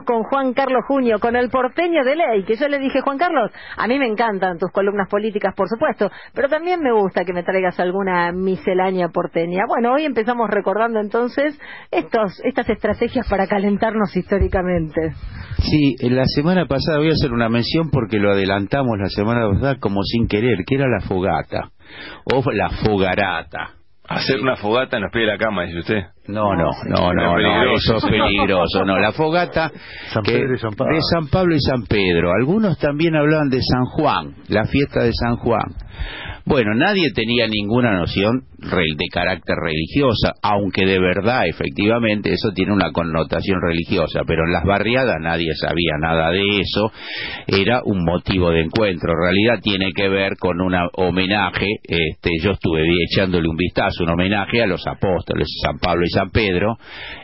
con Juan Carlos Junio, con el porteño de ley, que yo le dije, Juan Carlos, a mí me encantan tus columnas políticas, por supuesto, pero también me gusta que me traigas alguna miscelánea porteña. Bueno, hoy empezamos recordando entonces estas estrategias para calentarnos históricamente. Sí, la semana pasada voy a hacer una mención porque lo adelantamos la semana pasada como sin querer, que era la fogata, o la fogarata. Hacer una fogata en los pies de la cama, dice usted. No, eso es peligroso. No, la fogata de San Pablo y San Pedro. Algunos también hablaban de San Juan, la fiesta de San Juan. Bueno, nadie tenía ninguna noción de carácter religiosa, aunque de verdad, efectivamente, eso tiene una connotación religiosa, pero en las barriadas nadie sabía nada de eso, era un motivo de encuentro. En realidad tiene que ver con un homenaje, yo estuve echándole un vistazo, un homenaje a los apóstoles, San Pablo y San Pedro,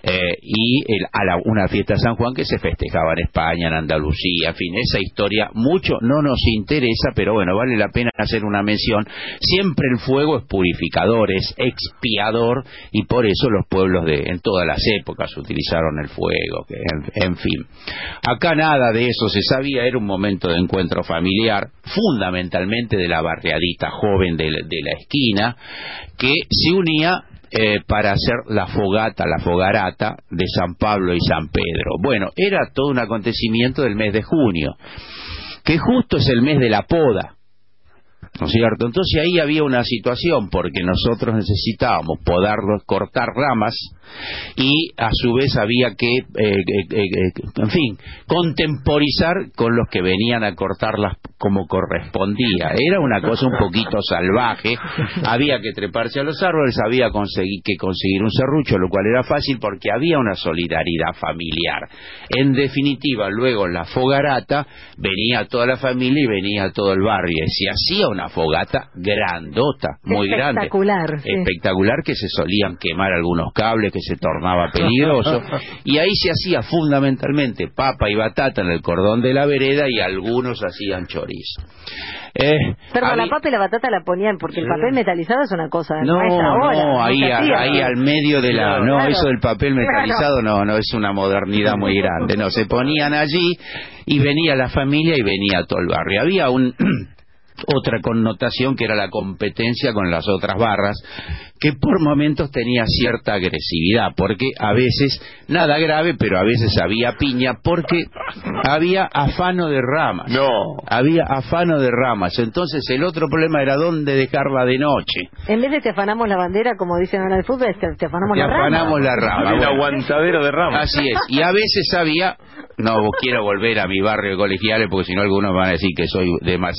una fiesta de San Juan que se festejaba en España, en Andalucía, en fin, esa historia mucho no nos interesa, pero bueno, vale la pena hacer una mención. Siempre el fuego es purificador, es expiador, y por eso los pueblos en todas las épocas utilizaron el fuego, en fin. Acá nada de eso se sabía, era un momento de encuentro familiar, fundamentalmente de la barriadita joven de la esquina, que se unía para hacer la fogata, la fogarata de San Pablo y San Pedro. Bueno, era todo un acontecimiento del mes de junio, que justo es el mes de la poda, ¿no es cierto? Entonces ahí había una situación, porque nosotros necesitábamos podarlos, cortar ramas, y a su vez había que, en fin, contemporizar con los que venían a cortarlas como correspondía. Era una cosa un poquito salvaje, había que treparse a los árboles, había que conseguir un serrucho, lo cual era fácil porque había una solidaridad familiar. En definitiva, luego en la fogarata venía toda la familia y venía todo el barrio, y se hacía una fogata grandota, muy grande, espectacular, que se solían quemar algunos cables, que se tornaba peligroso, y ahí se hacía fundamentalmente papa y batata en el cordón de la vereda, y algunos hacían chorizo. Pero la papa y la batata la ponían porque el papel metalizado es una cosa. Ahí al medio de la... No, claro. Eso del papel metalizado no es una modernidad muy grande. No, se ponían allí y venía la familia y venía todo el barrio. Había otra connotación que era la competencia con las otras barras, que por momentos tenía cierta agresividad, porque a veces, nada grave, pero a veces había piña, porque había afano de ramas. Había afano de ramas. Entonces el otro problema era dónde dejarla de noche. En vez de te afanamos la bandera, como dicen ahora en el fútbol, te afanamos la rama. Afanamos la rama. Un aguantadero de ramas. Así es. Y a veces había... No quiero volver a mi barrio de Colegiales, porque si no algunos van a decir que soy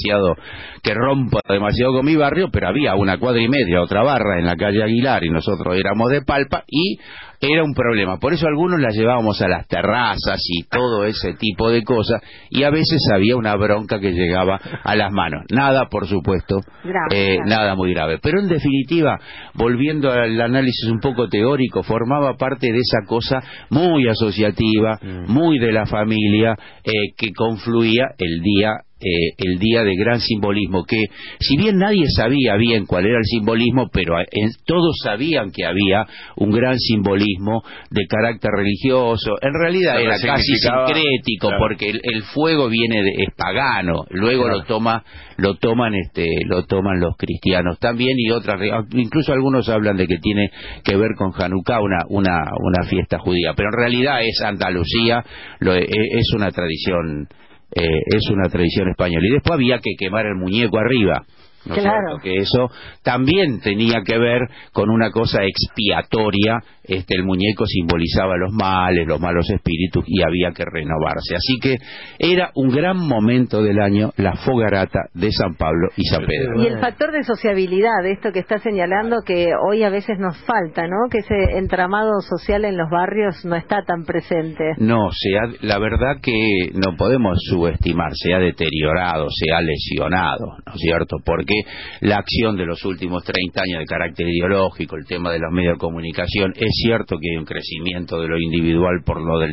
que rompo demasiado con mi barrio, pero había una cuadra y media, otra barra en la calle Aguilar, y nosotros éramos de Palpa, y era un problema. Por eso algunos las llevábamos a las terrazas y todo ese tipo de cosas, y a veces había una bronca que llegaba a las manos. Nada, por supuesto, nada muy grave. Pero en definitiva, volviendo al análisis un poco teórico, formaba parte de esa cosa muy asociativa, muy de la familia, que confluía el día de gran simbolismo, que si bien nadie sabía bien cuál era el simbolismo, pero todos sabían que había un gran simbolismo de carácter religioso. En realidad era casi sincrético, claro, porque el fuego es pagano, luego claro, lo toman los cristianos también, y incluso algunos hablan de que tiene que ver con Hanukkah, una fiesta judía, pero en realidad es Andalucía, es una tradición española. Y después había que quemar el muñeco arriba, ¿no es cierto? Que eso también tenía que ver con una cosa expiatoria. El muñeco simbolizaba los malos espíritus, y había que renovarse. Así que era un gran momento del año, la fogarata de San Pablo y San Pedro. Y el factor de sociabilidad, esto que está señalando, que hoy a veces nos falta, ¿no? Que ese entramado social en los barrios no está tan presente. No, la verdad que no podemos subestimar, se ha deteriorado, se ha lesionado, ¿no es cierto? Porque la acción de los últimos 30 años de carácter ideológico, el tema de los medios de comunicación, es cierto que hay un crecimiento de lo individual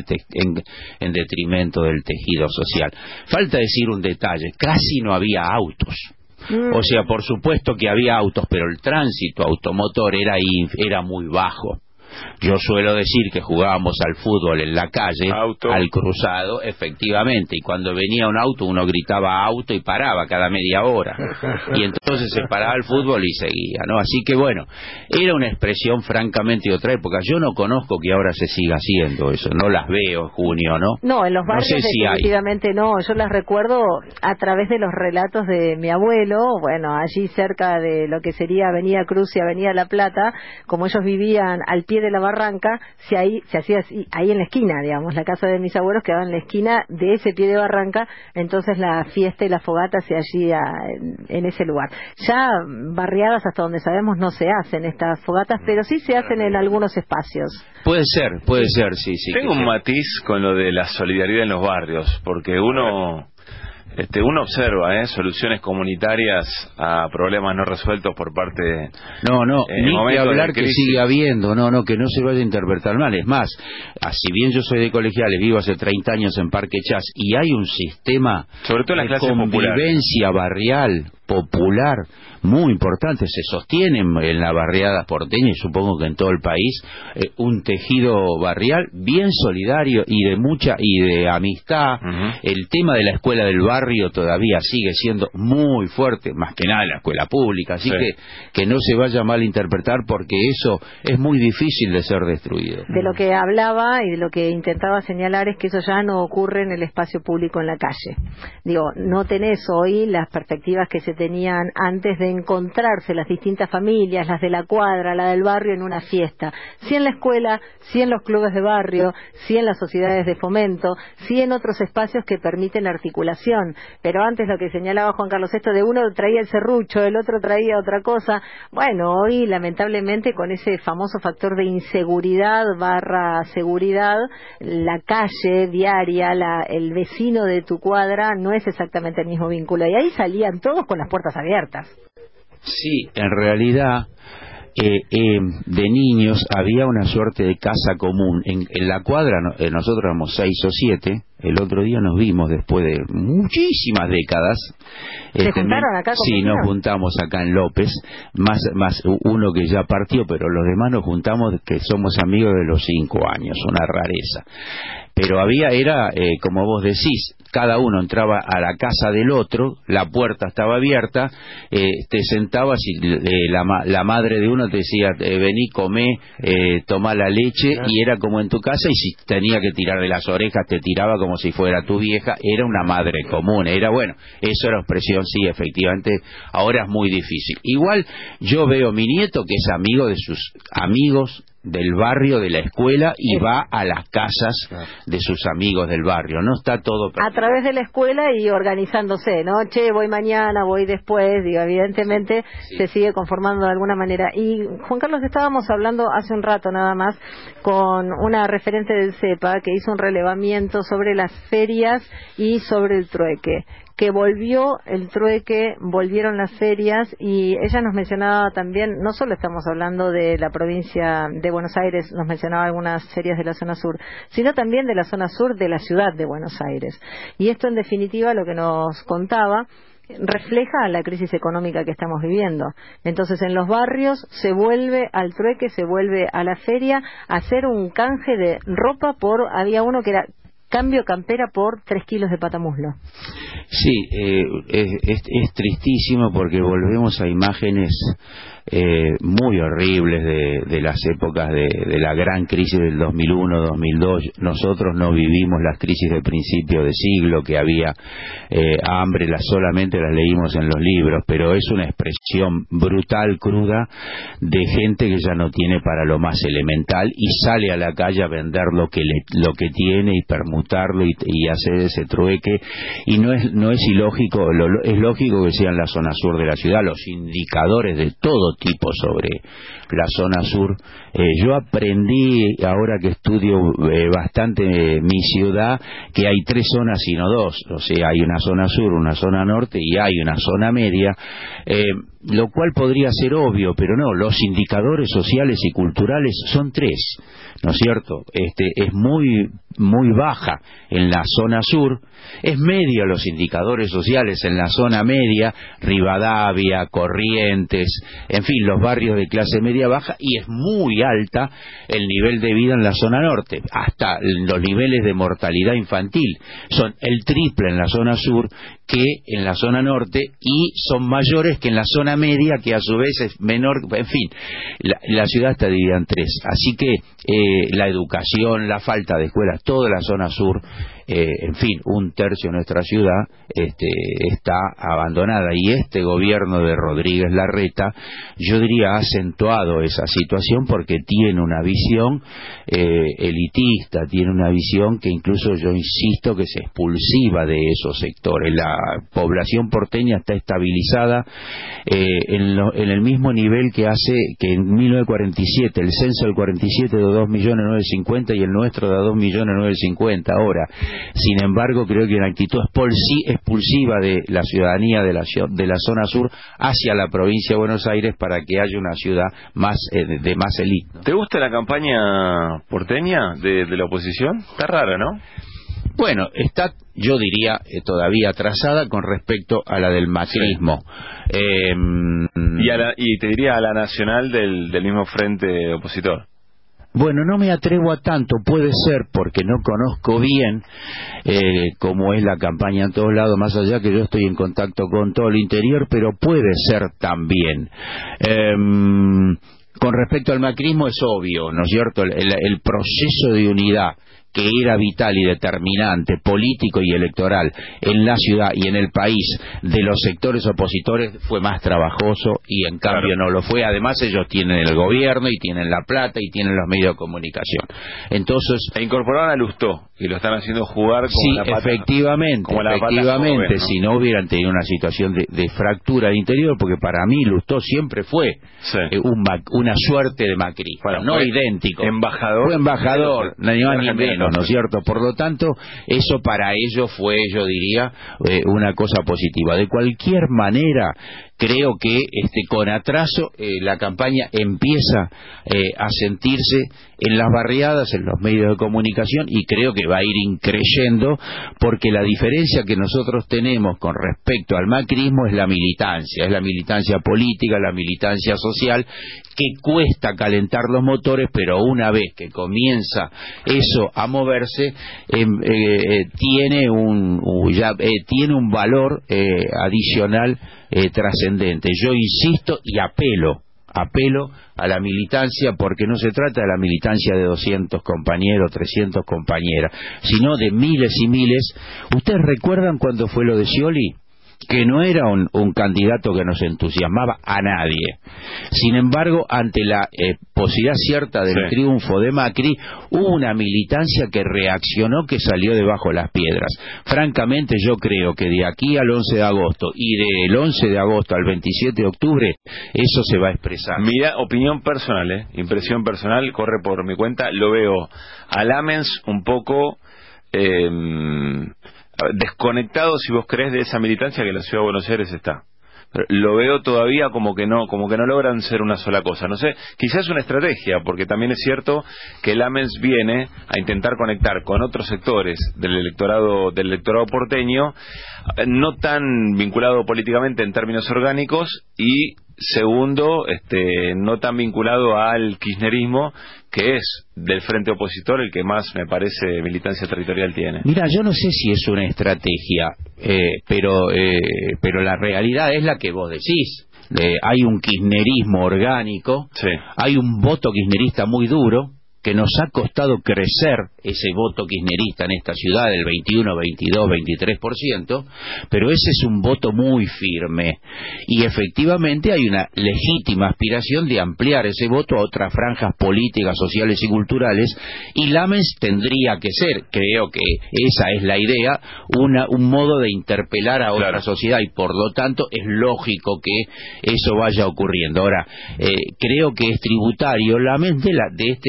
en detrimento del tejido social. Falta decir un detalle, casi no había autos. O sea, por supuesto que había autos, pero el tránsito automotor era muy bajo. Yo suelo decir que jugábamos al fútbol en la calle, auto, al cruzado, efectivamente, y cuando venía un auto uno gritaba auto y paraba cada media hora, y entonces se paraba el fútbol y seguía, ¿no? Así que bueno, era una expresión francamente de otra época. Yo no conozco que ahora se siga haciendo eso, no las veo, Junio, ¿no? No, en los barrios no sé si definitivamente no. Yo las recuerdo a través de los relatos de mi abuelo, bueno, allí cerca de lo que sería Avenida Cruz y Avenida La Plata, como ellos vivían al pie de la barranca, se hacía ahí en la esquina, digamos, la casa de mis abuelos quedaba en la esquina de ese pie de barranca, entonces la fiesta y la fogata se hacía en ese lugar. Ya barriadas, hasta donde sabemos, no se hacen estas fogatas, pero sí se hacen en algunos espacios. Puede ser, sí. Tengo un matiz con lo de la solidaridad en los barrios, porque uno observa soluciones comunitarias a problemas no resueltos por parte de... ni que hablar que sigue habiendo, que no se vaya a interpretar mal. Es más, si bien yo soy de Colegiales, vivo hace 30 años en Parque Chas, y hay un sistema sobre todo en las de convivencia barrial, popular, muy importante, se sostiene en la barriada porteña y supongo que en todo el país, un tejido barrial bien solidario y de amistad. El tema de la escuela del barrio todavía sigue siendo muy fuerte, más que nada la escuela pública, así que no se vaya a malinterpretar, porque eso es muy difícil de ser destruido. De lo que hablaba y de lo que intentaba señalar es que eso ya no ocurre en el espacio público en la calle. Digo, no tenés hoy las perspectivas que se tenían antes de encontrarse las distintas familias, las de la cuadra, la del barrio, en una fiesta. Sí en la escuela, sí en los clubes de barrio, sí en las sociedades de fomento, sí en otros espacios que permiten articulación. Pero antes lo que señalaba Juan Carlos, esto de uno traía el serrucho, el otro traía otra cosa. Bueno, hoy lamentablemente con ese famoso factor de inseguridad / seguridad, la calle diaria, el vecino de tu cuadra no es exactamente el mismo vínculo. Y ahí salían todos con las puertas abiertas. Sí, en realidad de niños había una suerte de casa común. En la cuadra nosotros éramos 6 o 7. El otro día nos vimos después de muchísimas décadas. ¿Se juntaron acá? Sí, nos juntamos acá en López, más uno que ya partió, pero los demás nos juntamos que somos amigos de los 5 años, una rareza. Pero era, como vos decís, cada uno entraba a la casa del otro, la puerta estaba abierta, te sentabas y la madre de uno te decía, vení, comé, tomá la leche, y era como en tu casa, y si tenía que tirar de las orejas, te tiraba como si fuera tu vieja. Era una madre común, eso era expresión, sí, efectivamente. Ahora es muy difícil. Igual yo veo mi nieto que es amigo de sus amigos del barrio, de la escuela, y va a las casas de sus amigos del barrio. No está todo perdido. A través de la escuela y organizándose, ¿no? Che, voy mañana, voy después, digo, evidentemente se sigue conformando de alguna manera. Y Juan Carlos, estábamos hablando hace un rato nada más con una referente del CEPA que hizo un relevamiento sobre las ferias y sobre el trueque, que volvió el trueque, volvieron las ferias, y ella nos mencionaba también, no solo estamos hablando de la provincia de Buenos Aires, nos mencionaba algunas ferias de la zona sur, sino también de la zona sur de la ciudad de Buenos Aires. Y esto, en definitiva, lo que nos contaba, refleja la crisis económica que estamos viviendo. Entonces, en los barrios se vuelve al trueque, se vuelve a la feria a hacer un canje de ropa había uno que era cambio campera por 3 kilos de patamuslo. Sí, es tristísimo, porque volvemos a imágenes muy horribles de las épocas de la gran crisis del 2001-2002. Nosotros no vivimos las crisis de principio de siglo, que había hambre, solamente las leímos en los libros, pero es una expresión brutal, cruda, de gente que ya no tiene para lo más elemental y sale a la calle a vender lo que tiene y permutarlo y hacer ese trueque. Y no es ilógico, es lógico que sea en la zona sur de la ciudad. Los indicadores de todo tipo sobre la zona sur, yo aprendí, ahora que estudio bastante mi ciudad, que hay 3 zonas y no 2. O sea, hay una zona sur, una zona norte y hay una zona media. lo cual podría ser obvio, pero no, los indicadores sociales y culturales son 3, ¿no es cierto? Es muy baja en la zona sur, es media los indicadores sociales en la zona media, Rivadavia, Corrientes, en fin, los barrios de clase media baja, y es muy alta el nivel de vida en la zona norte, hasta los niveles de mortalidad infantil son el triple en la zona sur que en la zona norte, y son mayores que en la zona media, que a su vez es menor. En fin, la ciudad está dividida en 3, así que la educación, la falta de escuelas, toda la zona sur, en fin, 1/3 de nuestra ciudad está abandonada, y este gobierno de Rodríguez Larreta, yo diría, ha acentuado esa situación porque tiene una visión elitista, tiene una visión que incluso yo insisto que es expulsiva de esos sectores. La población porteña está estabilizada en el mismo nivel que en 1947, el censo del 47 de 2.950.000 y el nuestro de 2.950.000 ahora. Sin embargo, creo que una actitud expulsiva de la ciudadanía de la zona sur hacia la provincia de Buenos Aires para que haya una ciudad más de más élite, ¿no? ¿Te gusta la campaña porteña de la oposición? Está rara, ¿no? Bueno, está, yo diría, todavía atrasada con respecto a la del macrismo. Sí. Y te diría a la nacional del mismo frente opositor. Bueno, no me atrevo a tanto, puede ser porque no conozco bien cómo es la campaña en todos lados, más allá que yo estoy en contacto con todo el interior, pero puede ser también. Con respecto al macrismo es obvio, ¿no es cierto? El proceso de unidad que era vital y determinante, político y electoral, en la ciudad y en el país, de los sectores opositores, fue más trabajoso, y en cambio no lo fue. Además, ellos tienen el gobierno y tienen la plata y tienen los medios de comunicación. Entonces, se incorporaron a Lustó y lo están haciendo jugar como sí, la pata, efectivamente, como la pata joven, ¿no? Si no hubieran tenido una situación de fractura de interior, porque para mí Lustó siempre fue una suerte de macrismo, bueno, no idéntico. Fue embajador, ni más ni menos, ¿no es cierto? Por lo tanto, eso para ellos fue, yo diría, una cosa positiva. De cualquier manera, creo que con atraso la campaña empieza a sentirse en las barriadas, en los medios de comunicación, y creo que va a ir increyendo, porque la diferencia que nosotros tenemos con respecto al macrismo es la militancia política, la militancia social, que cuesta calentar los motores, pero una vez que comienza eso a moverse, tiene un valor adicional trascendente. Yo insisto y apelo a la militancia, porque no se trata de la militancia de 200 compañeros, 300 compañeras, sino de miles y miles. ¿Ustedes recuerdan cuando fue lo de Scioli? Que no era un candidato que nos entusiasmaba a nadie. Sin embargo, ante la posibilidad cierta del triunfo de Macri, hubo una militancia que reaccionó, que salió debajo de las piedras. Francamente, yo creo que de aquí al 11 de agosto y del 11 de agosto al 27 de octubre, eso se va a expresar. Mira, opinión personal, impresión personal, corre por mi cuenta, lo veo a Lamens un poco desconectado, si vos crees, de esa militancia que la ciudad de Buenos Aires está. Pero lo veo todavía como que no logran ser una sola cosa. No sé, quizás es una estrategia, porque también es cierto que Lamens viene a intentar conectar con otros sectores del electorado porteño, no tan vinculado políticamente en términos orgánicos, y segundo, no tan vinculado al kirchnerismo, que es del frente opositor el que más, me parece, militancia territorial tiene. Mira, yo no sé si es una estrategia, pero la realidad es la que vos decís. Hay un kirchnerismo orgánico, hay un voto kirchnerista muy duro, que nos ha costado crecer ese voto kirchnerista en esta ciudad del 21, 22, 23%, pero ese es un voto muy firme, y efectivamente hay una legítima aspiración de ampliar ese voto a otras franjas políticas, sociales y culturales, y Lamens tendría que ser, creo que esa es la idea, un modo de interpelar a otra sociedad, y por lo tanto es lógico que eso vaya ocurriendo. Ahora, creo que es tributario Lamens de esta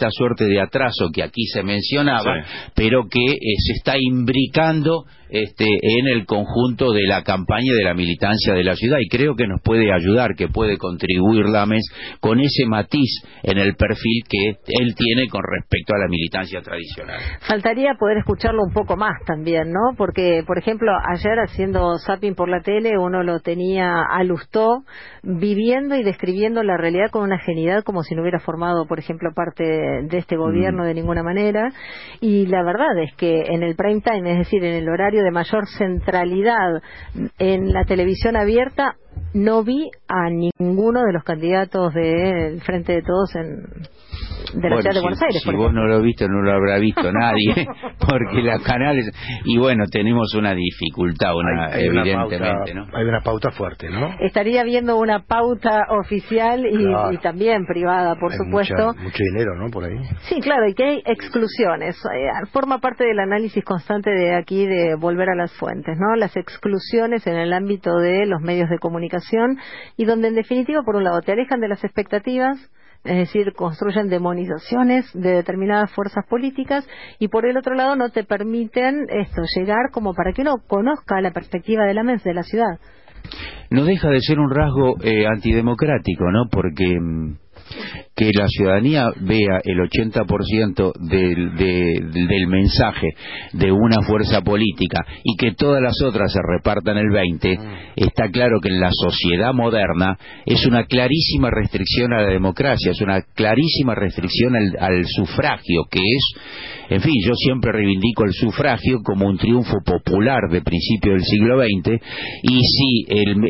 esta suerte de atraso que aquí se mencionaba, pero que se está imbricando en el conjunto de la campaña de la militancia de la ciudad, y creo que nos puede ayudar, que puede contribuir Lamens con ese matiz en el perfil que él tiene con respecto a la militancia tradicional. Faltaría poder escucharlo un poco más también, ¿no? Porque, por ejemplo, ayer haciendo zapping por la tele, uno lo tenía a Lustó viviendo y describiendo la realidad con una genialidad como si no hubiera formado, por ejemplo, parte de este gobierno de ninguna manera, y la verdad es que en el prime time, es decir, en el horario de mayor centralidad en la televisión abierta, no vi a ninguno de los candidatos del Frente de Todos de la ciudad de Buenos Aires. Si vos no lo viste, no lo habrá visto nadie, porque los canales... Y bueno, tenemos una dificultad, hay evidentemente, ¿no? Hay una pauta fuerte, ¿no? Estaría viendo una pauta oficial y también privada, por supuesto. Mucho dinero, ¿no? Por ahí. Sí, claro, y que hay exclusiones. Forma parte del análisis constante de aquí de volver a las fuentes, ¿no? Las exclusiones en el ámbito de los medios de comunicación, y donde en definitiva, por un lado, te alejan de las expectativas, es decir, construyen demonizaciones de determinadas fuerzas políticas, y por el otro lado no te permiten llegar como para que uno conozca la perspectiva de la mesa de la ciudad. No deja de ser un rasgo antidemocrático, ¿no? Porque que la ciudadanía vea el 80% del mensaje de una fuerza política y que todas las otras se repartan el 20%, está claro que en la sociedad moderna es una clarísima restricción a la democracia, es una clarísima restricción al sufragio, que es, en fin, yo siempre reivindico el sufragio como un triunfo popular de principio del siglo XX, y sí,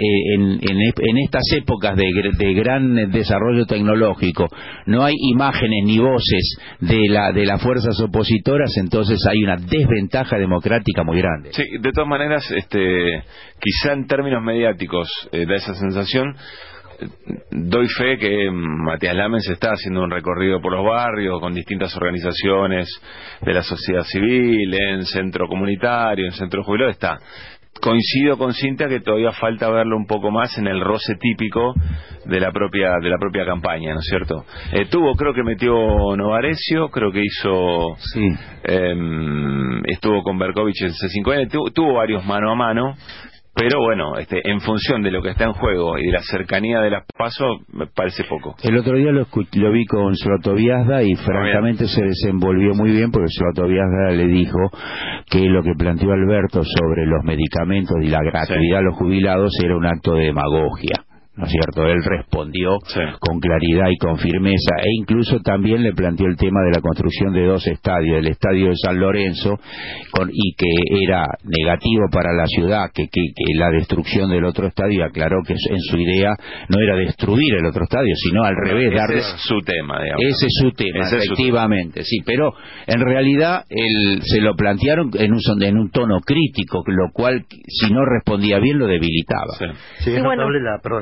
en estas épocas de gran desarrollo tecnológico no hay imágenes ni voces de las fuerzas opositoras, entonces hay una desventaja democrática muy grande. Sí, de todas maneras, quizá en términos mediáticos da esa sensación. Doy fe que Matías Lamens está haciendo un recorrido por los barrios con distintas organizaciones de la sociedad civil, en centro comunitario, en centro jubilado, está. Coincido con Cintia que todavía falta verlo un poco más en el roce típico de la propia campaña, ¿no es cierto? Creo que metió Novarecio, creo que hizo... Sí. Estuvo con Berkovich en C5N, tuvo varios mano a mano. Pero bueno, en función de lo que está en juego y de la cercanía de las PASO, me parece poco. El otro día lo vi con Sotobiasda y francamente se desenvolvió muy bien, porque Sotobiasda le dijo que lo que planteó Alberto sobre los medicamentos y la gratuidad a los jubilados era un acto de demagogia, ¿no es cierto? Él respondió con claridad y con firmeza, e incluso también le planteó el tema de la construcción de 2 estadios, el estadio de San Lorenzo, y que era negativo para la ciudad, que la destrucción del otro estadio, y aclaró que en su idea no era destruir el otro estadio, sino al revés, darle... Ese es su tema, digamos. Ese es su tema, efectivamente, sí, pero en realidad se lo plantearon en un tono crítico, lo cual, si no respondía bien, lo debilitaba. Sí, es notable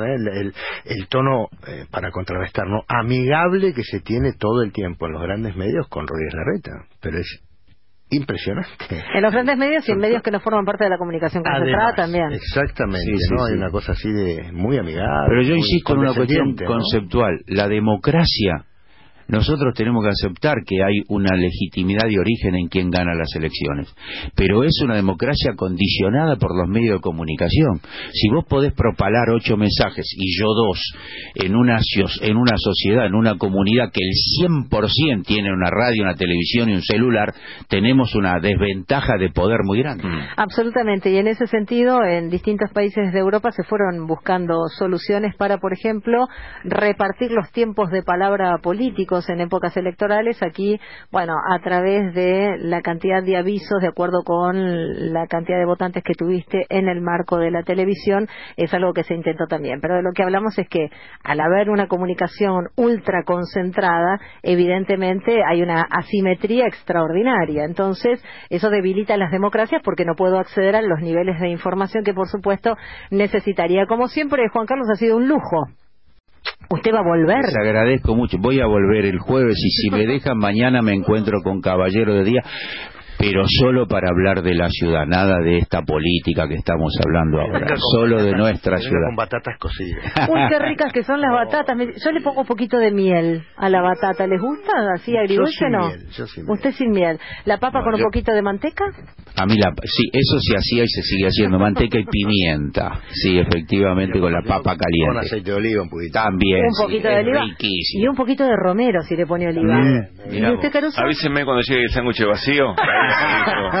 el tono, para contrarrestar, ¿no?, amigable que se tiene todo el tiempo en los grandes medios con Rodríguez Larreta, pero es impresionante. En los grandes medios y en medios que no forman parte de la comunicación concentrada también. Exactamente, ¿no? Hay una cosa así de muy amigable. Pero yo insisto en una cuestión conceptual. La democracia, nosotros tenemos que aceptar que hay una legitimidad de origen en quien gana las elecciones, pero es una democracia condicionada por los medios de comunicación. Si vos podés propalar 8 mensajes y yo 2 en una sociedad, en una comunidad que el 100% tiene una radio, una televisión y un celular, tenemos una desventaja de poder muy grande. Absolutamente, y en ese sentido en distintos países de Europa se fueron buscando soluciones para, por ejemplo, repartir los tiempos de palabra políticos en épocas electorales. Aquí, bueno, a través de la cantidad de avisos de acuerdo con la cantidad de votantes que tuviste en el marco de la televisión, es algo que se intentó también. Pero de lo que hablamos es que al haber una comunicación ultra concentrada, evidentemente hay una asimetría extraordinaria. Entonces, eso debilita las democracias porque no puedo acceder a los niveles de información que, por supuesto, necesitaría. Como siempre, Juan Carlos, ha sido un lujo. ¿Usted va a volver? Les agradezco mucho. Voy a volver el jueves, y si me dejan, mañana me encuentro con Caballero de Día. pero solo para hablar de la ciudad, nada de esta política que estamos hablando ahora, solo de nuestra ciudad. Con batatas cocidas. Uy, qué ricas que son las batatas. Yo le pongo un poquito de miel a la batata. ¿Les gusta? ¿Así agridulce no? Yo sin miel. Usted sin miel. ¿La papa con un poquito de manteca? A mí sí, eso se hacía y se sigue haciendo, manteca y pimienta, sí, efectivamente, con la papa caliente. Con aceite de oliva un poquito. También, Un poquito de oliva. Riquísimo. Y un poquito de romero si le pone oliva. ¿Y usted, Caruso? Avísenme cuando llegue el sándwich vacío.